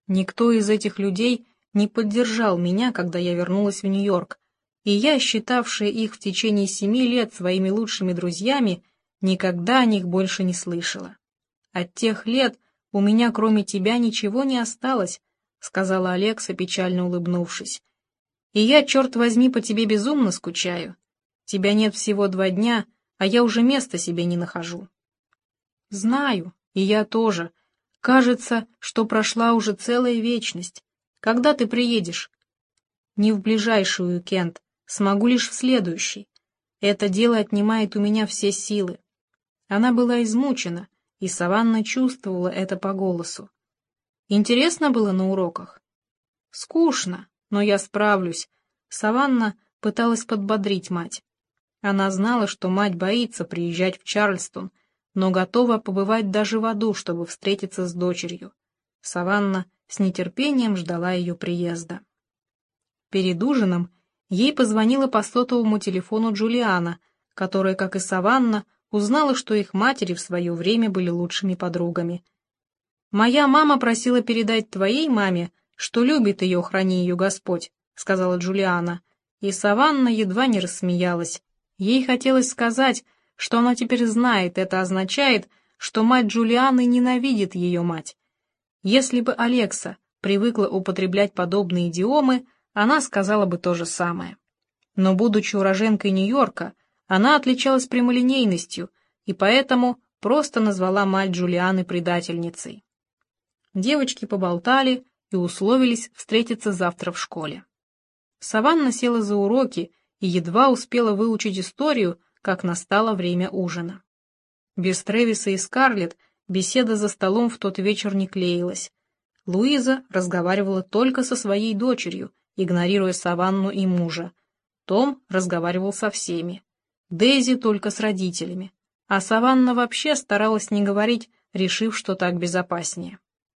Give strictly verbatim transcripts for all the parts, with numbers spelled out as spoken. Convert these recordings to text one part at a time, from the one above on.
Никто из этих людей не поддержал меня, когда я вернулась в Нью-Йорк, и я, считавшая их в течение семи лет своими лучшими друзьями, никогда о них больше не слышала. От тех лет у меня кроме тебя ничего не осталось, — сказала Алекса, печально улыбнувшись. И я, черт возьми, по тебе безумно скучаю. Тебя нет всего два дня, а я уже места себе не нахожу. Знаю, и я тоже. Кажется, что прошла уже целая вечность. Когда ты приедешь? Не в ближайший уикенд, смогу лишь в следующий. Это дело отнимает у меня все силы. Она была измучена, и Саванна чувствовала это по голосу. Интересно было на уроках? Скучно, но я справлюсь. Саванна пыталась подбодрить мать. Она знала, что мать боится приезжать в Чарльстон, но готова побывать даже в аду, чтобы встретиться с дочерью. Саванна с нетерпением ждала ее приезда. Перед ужином ей позвонила по сотовому телефону Джулиана, которая, как и Саванна, узнала, что их матери в свое время были лучшими подругами. «Моя мама просила передать твоей маме, что любит ее, храни ее Господь», — сказала Джулиана, и Саванна едва не рассмеялась. Ей хотелось сказать, что она теперь знает, это означает, что мать Джулианы ненавидит ее мать. Если бы Алекса привыкла употреблять подобные идиомы, она сказала бы то же самое. Но, будучи уроженкой Нью-Йорка, она отличалась прямолинейностью и поэтому просто назвала мать Джулианы предательницей. Девочки поболтали и условились встретиться завтра в школе. Саванна села за уроки и едва успела выучить историю, как настало время ужина. Без Трэвиса и Скарлетт беседа за столом в тот вечер не клеилась. Луиза разговаривала только со своей дочерью, игнорируя Саванну и мужа. Том разговаривал со всеми. Дейзи только с родителями. А Саванна вообще старалась не говорить, решив, что так безопаснее.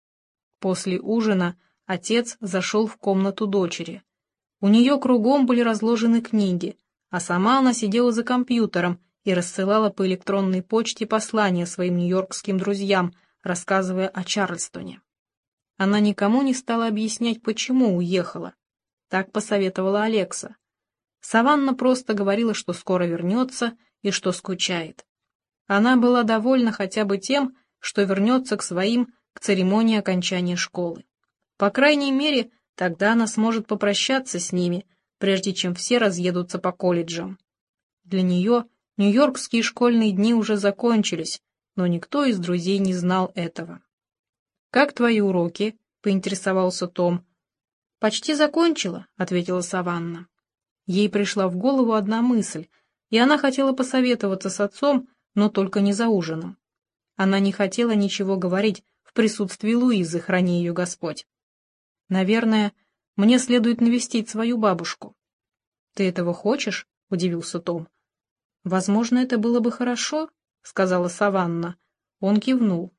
После ужина отец зашел в комнату дочери. У нее кругом были разложены книги, а сама она сидела за компьютером и рассылала по электронной почте послания своим нью-йоркским друзьям, рассказывая о Чарльстоне. Она никому не стала объяснять, почему уехала. Так посоветовала Алекса. Саванна просто говорила, что скоро вернется и что скучает. Она была довольна хотя бы тем, что вернется к своим к церемонии окончания школы. По крайней мере, тогда она сможет попрощаться с ними, прежде чем все разъедутся по колледжам. Для нее нью-йоркские школьные дни уже закончились, но никто из друзей не знал этого. «Как твои уроки?» — поинтересовался Том. «Почти закончила», — ответила Саванна. Ей пришла в голову одна мысль, и она хотела посоветоваться с отцом, но только не за ужином. Она не хотела ничего говорить в присутствии Луизы, храни ее Господь. «Наверное, мне следует навестить свою бабушку». «Ты этого хочешь?» — удивился Том. «Возможно, это было бы хорошо», — сказала Саванна. Он кивнул.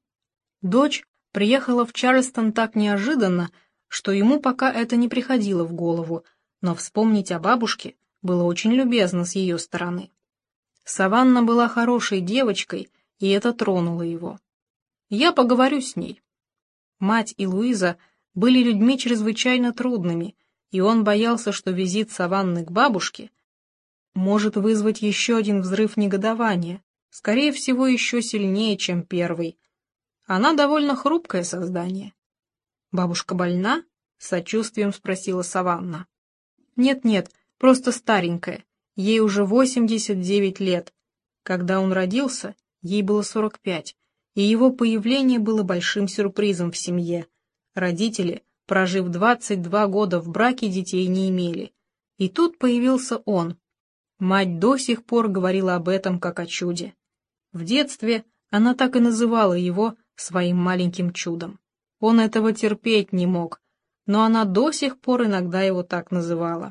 Дочь приехала в Чарльстон так неожиданно, что ему пока это не приходило в голову, но вспомнить о бабушке было очень любезно с ее стороны. Саванна была хорошей девочкой, и это тронуло его. «Я поговорю с ней». Мать и Луиза были людьми чрезвычайно трудными, и он боялся, что визит Саванны к бабушке может вызвать еще один взрыв негодования, скорее всего, еще сильнее, чем первый. Она довольно хрупкое создание. «Бабушка больна?» — с сочувствием спросила Саванна. «Нет-нет, просто старенькая, ей уже восемьдесят девять лет. Когда он родился, ей было сорок пять, и его появление было большим сюрпризом в семье. Родители, прожив двадцать два года в браке, детей не имели. И тут появился он. Мать до сих пор говорила об этом как о чуде. В детстве она так и называла его своим маленьким чудом. Он этого терпеть не мог, но она до сих пор иногда его так называла.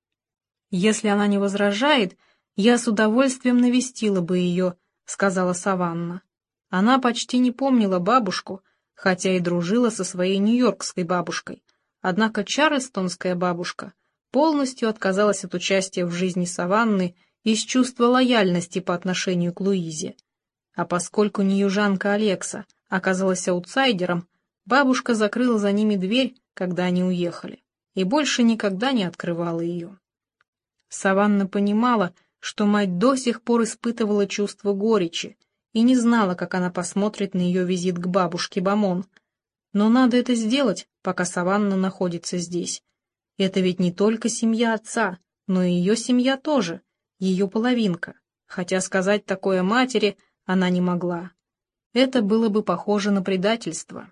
«Если она не возражает, я с удовольствием навестила бы ее», — сказала Саванна. Она почти не помнила бабушку, хотя и дружила со своей нью-йоркской бабушкой, однако чарльстонская бабушка полностью отказалась от участия в жизни Саванны из чувства лояльности по отношению к Луизе. А поскольку нью-южанка Алекса оказалась аутсайдером, Бабушка закрыла за ними дверь, когда они уехали, и больше никогда не открывала ее. Саванна понимала, что мать до сих пор испытывала чувство горечи и не знала, как она посмотрит на ее визит к бабушке Бамон. Но надо это сделать, пока Саванна находится здесь. Это ведь не только семья отца, но и ее семья тоже, ее половинка, хотя сказать такое матери она не могла. Это было бы похоже на предательство.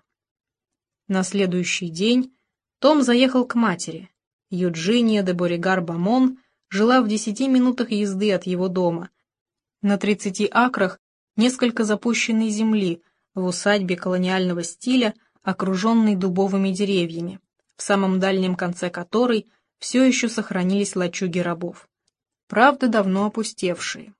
На следующий день Том заехал к матери. Юджиния де Боригар-Бамон жила в десяти минутах езды от его дома, на тридцати акрах несколько запущенной земли, в усадьбе колониального стиля, окруженной дубовыми деревьями, в самом дальнем конце которой все еще сохранились лачуги рабов, правда, давно опустевшие.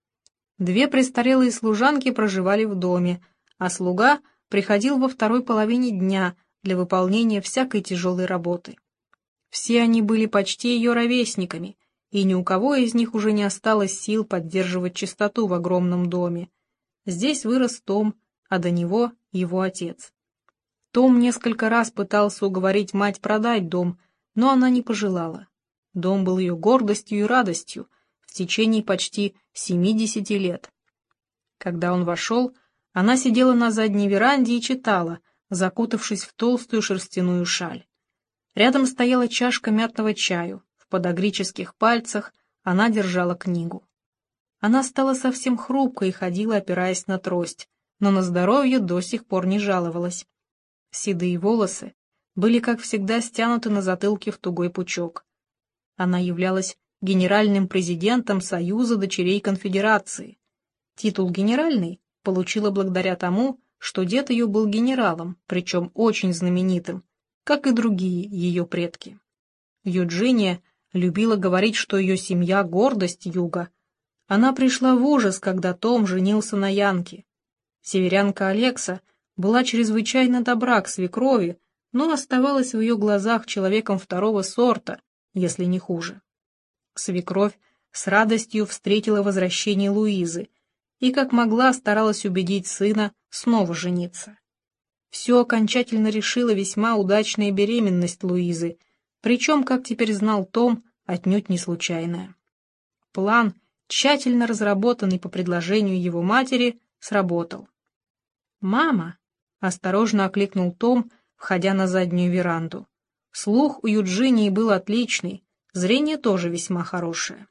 Две престарелые служанки проживали в доме, а слуга приходил во второй половине дня для выполнения всякой тяжелой работы. Все они были почти ее ровесниками, и ни у кого из них уже не осталось сил поддерживать чистоту в огромном доме. Здесь вырос Том, а до него его отец. Том несколько раз пытался уговорить мать продать дом, но она не пожелала. Дом был ее гордостью и радостью в течение почти семидесяти лет. Когда он вошел, она сидела на задней веранде и читала, закутавшись в толстую шерстяную шаль. Рядом стояла чашка мятного чаю, в подагрических пальцах она держала книгу. Она стала совсем хрупкой и ходила, опираясь на трость, но на здоровье до сих пор не жаловалась. Седые волосы были, как всегда, стянуты на затылке в тугой пучок. Она являлась генеральным президентом Союза дочерей Конфедерации. Титул «генеральный» получила благодаря тому, что дед ее был генералом, причем очень знаменитым, как и другие ее предки. Юджиния любила говорить, что ее семья — гордость Юга. Она пришла в ужас, когда Том женился на Янке. Северянка Алекса была чрезвычайно добра к свекрови, но оставалась в ее глазах человеком второго сорта, если не хуже. Свекровь с радостью встретила возвращение Луизы и, как могла, старалась убедить сына снова жениться. Все окончательно решила весьма удачная беременность Луизы, причем, как теперь знал Том, отнюдь не случайная. План, тщательно разработанный по предложению его матери, сработал. «Мама!» — осторожно окликнул Том, входя на заднюю веранду. Слух у Юджинии был отличный, зрение тоже весьма хорошее.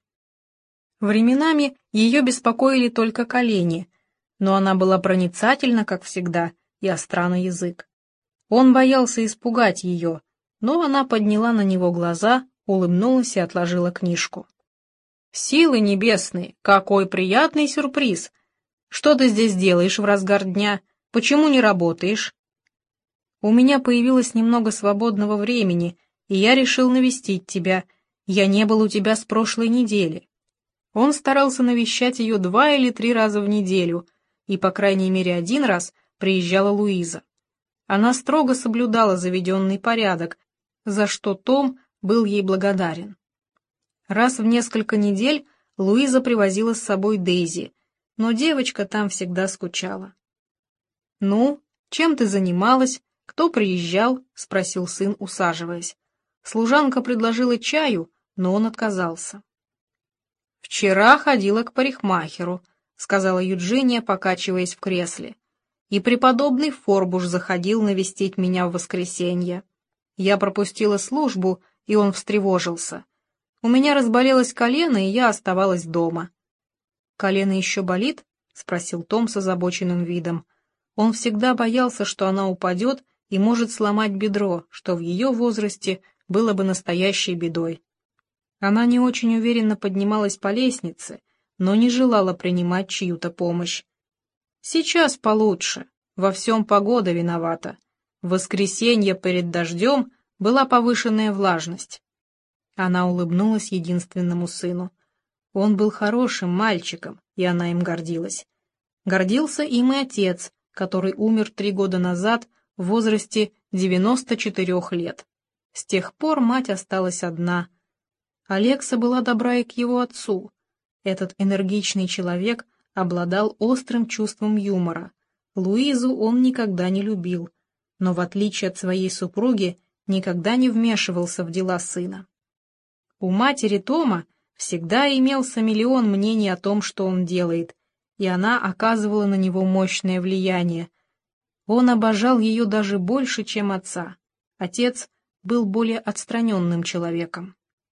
Временами ее беспокоили только колени, но она была проницательна, как всегда, и остра на язык. Он боялся испугать ее, но она подняла на него глаза, улыбнулась и отложила книжку. «Силы небесные, какой приятный сюрприз! Что ты здесь делаешь в разгар дня? Почему не работаешь?» «У меня появилось немного свободного времени, и я решил навестить тебя. Я не был у тебя с прошлой недели». Он старался навещать ее два или три раза в неделю, и, по крайней мере, один раз приезжала Луиза. Она строго соблюдала заведенный порядок, за что Том был ей благодарен. Раз в несколько недель Луиза привозила с собой Дейзи, но девочка там всегда скучала. «Ну, чем ты занималась? Кто приезжал?» — спросил сын, усаживаясь. Служанка предложила чаю, но он отказался. «Вчера ходила к парикмахеру», — сказала Юджиния, покачиваясь в кресле. «И преподобный Форбуш заходил навестить меня в воскресенье. Я пропустила службу, и он встревожился. У меня разболелось колено, и я оставалась дома». «Колено еще болит?» — спросил Том с озабоченным видом. Он всегда боялся, что она упадет и может сломать бедро, что в ее возрасте было бы настоящей бедой. Она не очень уверенно поднималась по лестнице, но не желала принимать чью-то помощь. «Сейчас получше. Во всем погода виновата. В воскресенье перед дождем была повышенная влажность». Она улыбнулась единственному сыну. Он был хорошим мальчиком, и она им гордилась. Гордился им и отец, который умер три года назад в возрасте девяноста четырёх лет. С тех пор мать осталась одна. Алекса была добра и к его отцу. Этот энергичный человек обладал острым чувством юмора. Луизу он никогда не любил. но в отличие от своей супруги никогда не вмешивался в дела сына. У матери Тома всегда имелся миллион мнений о том, что он делает, и она оказывала на него мощное влияние. Он обожал ее даже больше, чем отца. Отец был более отстраненным человеком.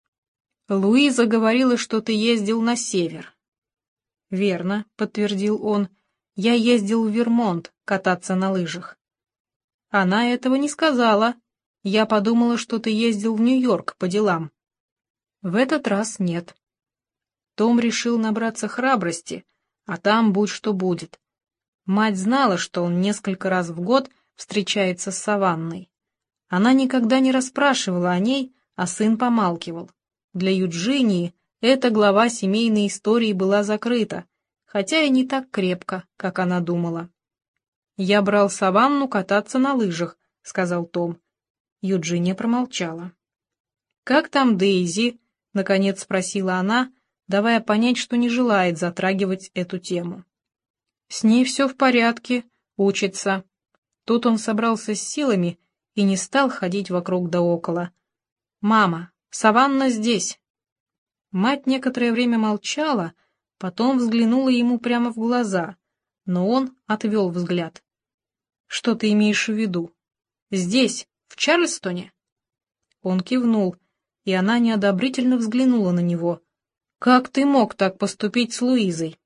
«Луиза говорила, что ты ездил на север». «Верно», — подтвердил он, — «я ездил в Вермонт кататься на лыжах». «Она этого не сказала. Я подумала, что ты ездил в Нью-Йорк по делам». «В этот раз нет». Том решил набраться храбрости, а там будь что будет. Мать знала, что он несколько раз в год встречается с Саванной. Она никогда не расспрашивала о ней, а сын помалкивал. Для Юджинии эта глава семейной истории была закрыта, хотя и не так крепко, как она думала. «Я брал Саванну кататься на лыжах», — сказал Том. Юджиния промолчала. «Как там Дейзи?» — наконец спросила она, давая понять, что не желает затрагивать эту тему. «С ней все в порядке, учится». Тут он собрался с силами и не стал ходить вокруг да около. «Мама, Саванна здесь». Мать некоторое время молчала, потом взглянула ему прямо в глаза, но он отвел взгляд. «Что ты имеешь в виду? Здесь, в Чарльстоне?» Он кивнул, и она неодобрительно взглянула на него. «Как ты мог так поступить с Луизой?»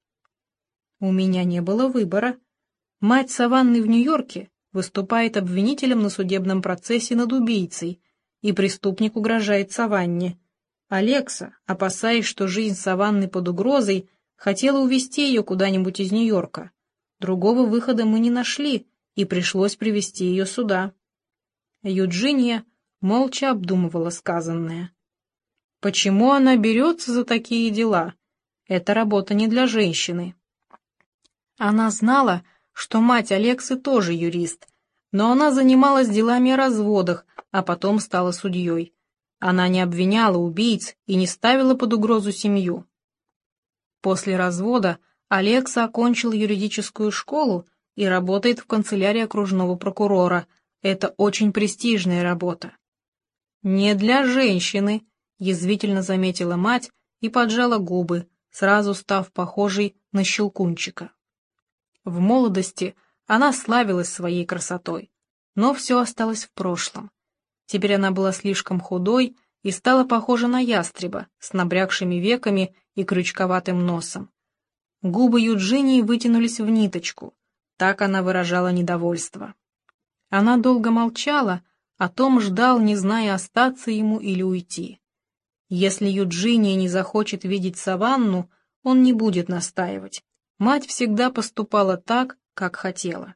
«У меня не было выбора. Мать Саванны в Нью-Йорке выступает обвинителем на судебном процессе над убийцей, и преступник угрожает Саванне. Алекса, опасаясь, что жизнь Саванны под угрозой, хотела увезти ее куда-нибудь из Нью-Йорка. Другого выхода мы не нашли, и пришлось привезти ее сюда». Юджиния молча обдумывала сказанное. Почему она берется за такие дела? Это работа не для женщины. Она знала, что мать Алексы тоже юрист, но она занималась делами о разводах, а потом стала судьей. Она не обвиняла убийц и не ставила под угрозу семью. После развода Алекса окончила юридическую школу и работает в канцелярии окружного прокурора. Это очень престижная работа. «Не для женщины», — язвительно заметила мать и поджала губы, сразу став похожей на Щелкунчика. В молодости она славилась своей красотой, но все осталось в прошлом. Теперь она была слишком худой и стала похожа на ястреба с набрякшими веками и крючковатым носом. Губы Юджинии вытянулись в ниточку, так она выражала недовольство. Она долго молчала, а Том ждал, не зная, остаться ему или уйти. Если Юджиния не захочет видеть Саванну, он не будет настаивать. Мать всегда поступала так, как хотела.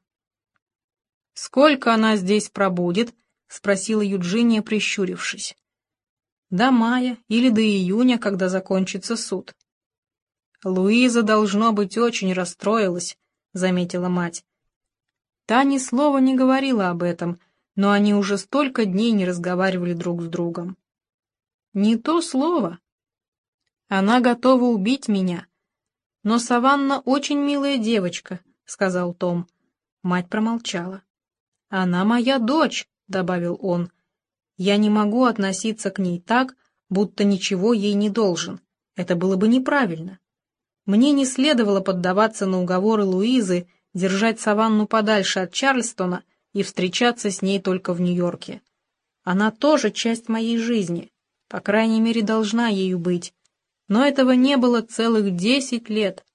«Сколько она здесь пробудет?» — спросила Юджиния, прищурившись. «До мая или до июня, когда закончится суд». «Луиза, должно быть, очень расстроилась», — заметила мать. Та ни слова не говорила об этом, но они уже столько дней не разговаривали друг с другом. «Не то слово. Она готова убить меня. Но Саванна очень милая девочка», — сказал Том. Мать промолчала. «Она моя дочь», — добавил он. «Я не могу относиться к ней так, будто ничего ей не должен. Это было бы неправильно. Мне не следовало поддаваться на уговоры Луизы держать Саванну подальше от Чарльстона и встречаться с ней только в Нью-Йорке. Она тоже часть моей жизни, по крайней мере, должна ею быть. Но этого не было целых десять лет».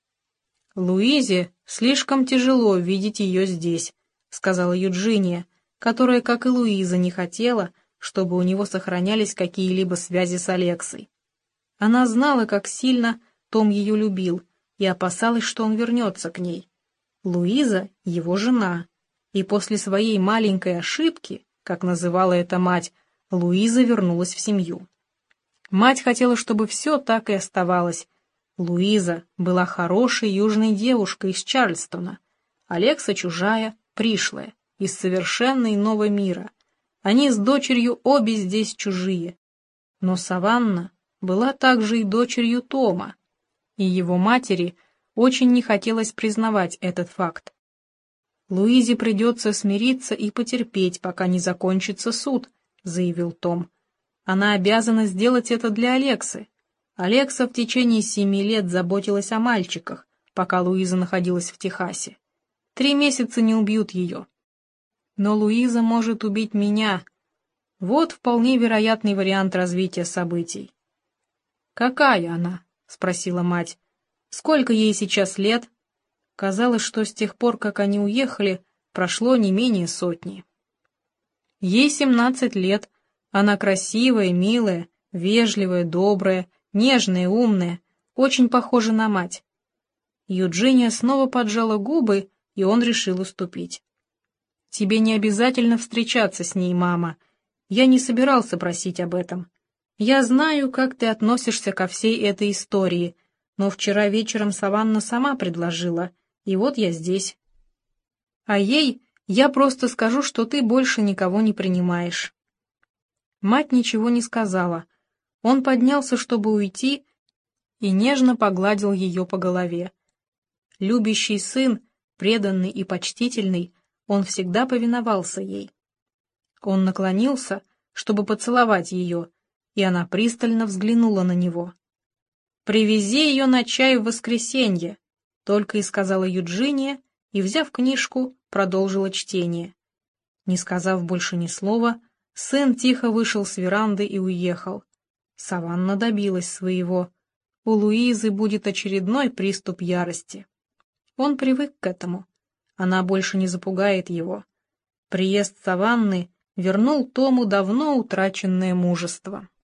«Луизе слишком тяжело видеть ее здесь», — сказала Юджиния, которая, как и Луиза, не хотела, чтобы у него сохранялись какие-либо связи с Алексой. Она знала, как сильно Том ее любил, и опасалась, что он вернется к ней. Луиза — его жена, и после своей маленькой ошибки, как называла это мать, Луиза вернулась в семью. Мать хотела, чтобы все так и оставалось. Луиза была хорошей южной девушкой из Чарльстона, Алекса чужая, пришлая, из совершенно иного мира. Они с дочерью обе здесь чужие. Но Саванна была также и дочерью Тома, и его матери очень не хотелось признавать этот факт. «Луизе придется смириться и потерпеть, пока не закончится суд», — заявил Том. «Она обязана сделать это для Алексы. Алекса в течение семи лет заботилась о мальчиках, пока Луиза находилась в Техасе. Три месяца не убьют ее. Но Луиза может убить меня. Вот вполне вероятный вариант развития событий». «Какая она?» — спросила мать. «Сколько ей сейчас лет?» Казалось, что с тех пор, как они уехали, прошло не менее сотни. Ей семнадцать лет. Она красивая, милая, вежливая, добрая, нежная, умная, очень похожа на мать. Юджиния снова поджала губы, и он решил уступить. «Тебе не обязательно встречаться с ней, мама. Я не собирался просить об этом. Я знаю, как ты относишься ко всей этой истории, но вчера вечером Саванна сама предложила, и вот я здесь. А ей я просто скажу, что ты больше никого не принимаешь». Мать ничего не сказала. Он поднялся, чтобы уйти, и нежно погладил ее по голове. Любящий сын, преданный и почтительный, он всегда повиновался ей. Он наклонился, чтобы поцеловать ее, и она пристально взглянула на него. «Привези ее на чай в воскресенье», — только и сказала Юджиния, и, взяв книжку, продолжила чтение. Не сказав больше ни слова, сын тихо вышел с веранды и уехал. Саванна добилась своего. У Луизы будет очередной приступ ярости. Он привык к этому. Она больше не запугает его. Приезд Саванны вернул Тому давно утраченное мужество.